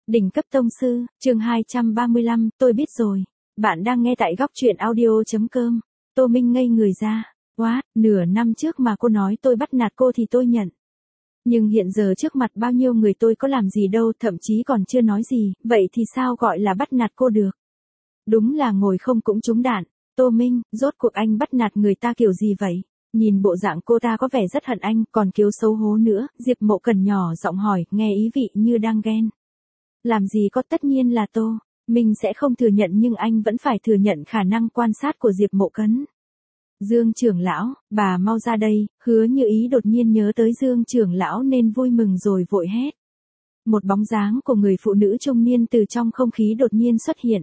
Đỉnh cấp tông sư, chương 235, tôi biết rồi. Bạn đang nghe tại góc truyện audio.com. Tô Minh ngây người ra. Quá, nửa năm trước mà cô nói tôi bắt nạt cô thì tôi nhận. Nhưng hiện giờ trước mặt bao nhiêu người tôi có làm gì đâu, thậm chí còn chưa nói gì, vậy thì sao gọi là bắt nạt cô được? Đúng là ngồi không cũng trúng đạn. Tô Minh, rốt cuộc anh bắt nạt người ta kiểu gì vậy? Nhìn bộ dạng cô ta có vẻ rất hận anh, còn kiếu xấu hố nữa, Diệp Mộ Cần nhỏ giọng hỏi, nghe ý vị như đang ghen. Làm gì có, tất nhiên là Tô Minh sẽ không thừa nhận, nhưng anh vẫn phải thừa nhận khả năng quan sát của Diệp Mộ Cấn. Dương trưởng lão, bà mau ra đây, Hứa Như Ý đột nhiên nhớ tới Dương trưởng lão nên vui mừng rồi vội hét. Một bóng dáng của người phụ nữ trung niên từ trong không khí đột nhiên xuất hiện.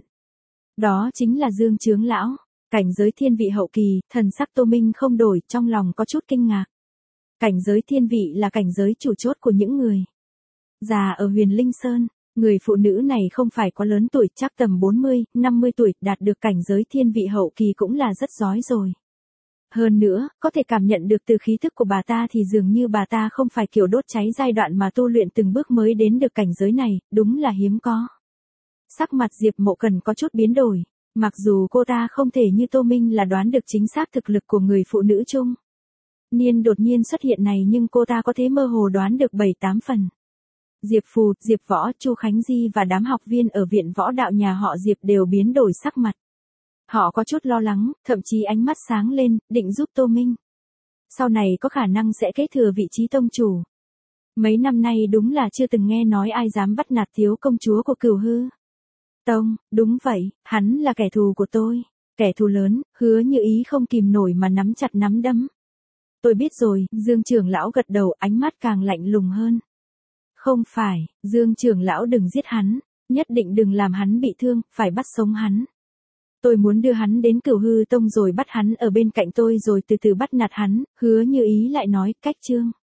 Đó chính là Dương trưởng lão. Cảnh giới thiên vị hậu kỳ, thần sắc Tô Minh không đổi, trong lòng có chút kinh ngạc. Cảnh giới thiên vị là cảnh giới chủ chốt của những người già ở Huyền Linh Sơn. Người phụ nữ này không phải quá lớn tuổi, chắc tầm 40, 50 tuổi, đạt được cảnh giới thiên vị hậu kỳ cũng là rất giỏi rồi. Hơn nữa, có thể cảm nhận được từ khí thức của bà ta thì dường như bà ta không phải kiểu đốt cháy giai đoạn mà tu luyện từng bước mới đến được cảnh giới này, đúng là hiếm có. Sắc mặt Diệp Mộ Cần có chút biến đổi. Mặc dù cô ta không thể như Tô Minh là đoán được chính xác thực lực của người phụ nữ trung niên đột nhiên xuất hiện này, nhưng cô ta có thể mơ hồ đoán được 7-8 phần. Diệp Phù, Diệp Võ, Chu Khánh Di và đám học viên ở viện võ đạo nhà họ Diệp đều biến đổi sắc mặt. Họ có chút lo lắng, thậm chí ánh mắt sáng lên, định giúp Tô Minh. Sau này có khả năng sẽ kế thừa vị trí tông chủ. Mấy năm nay đúng là chưa từng nghe nói ai dám bắt nạt thiếu công chúa của Cửu Hư Tông. Đúng vậy, hắn là kẻ thù của tôi. Kẻ thù lớn. Hứa Như Ý không kìm nổi mà nắm chặt nắm đấm. Tôi biết rồi, Dương trưởng lão gật đầu, ánh mắt càng lạnh lùng hơn. Không phải, Dương trưởng lão đừng giết hắn, nhất định đừng làm hắn bị thương, phải bắt sống hắn. Tôi muốn đưa hắn đến Cửu Hư Tông rồi bắt hắn ở bên cạnh tôi rồi từ từ bắt nạt hắn. Hứa Như Ý lại nói, cách chương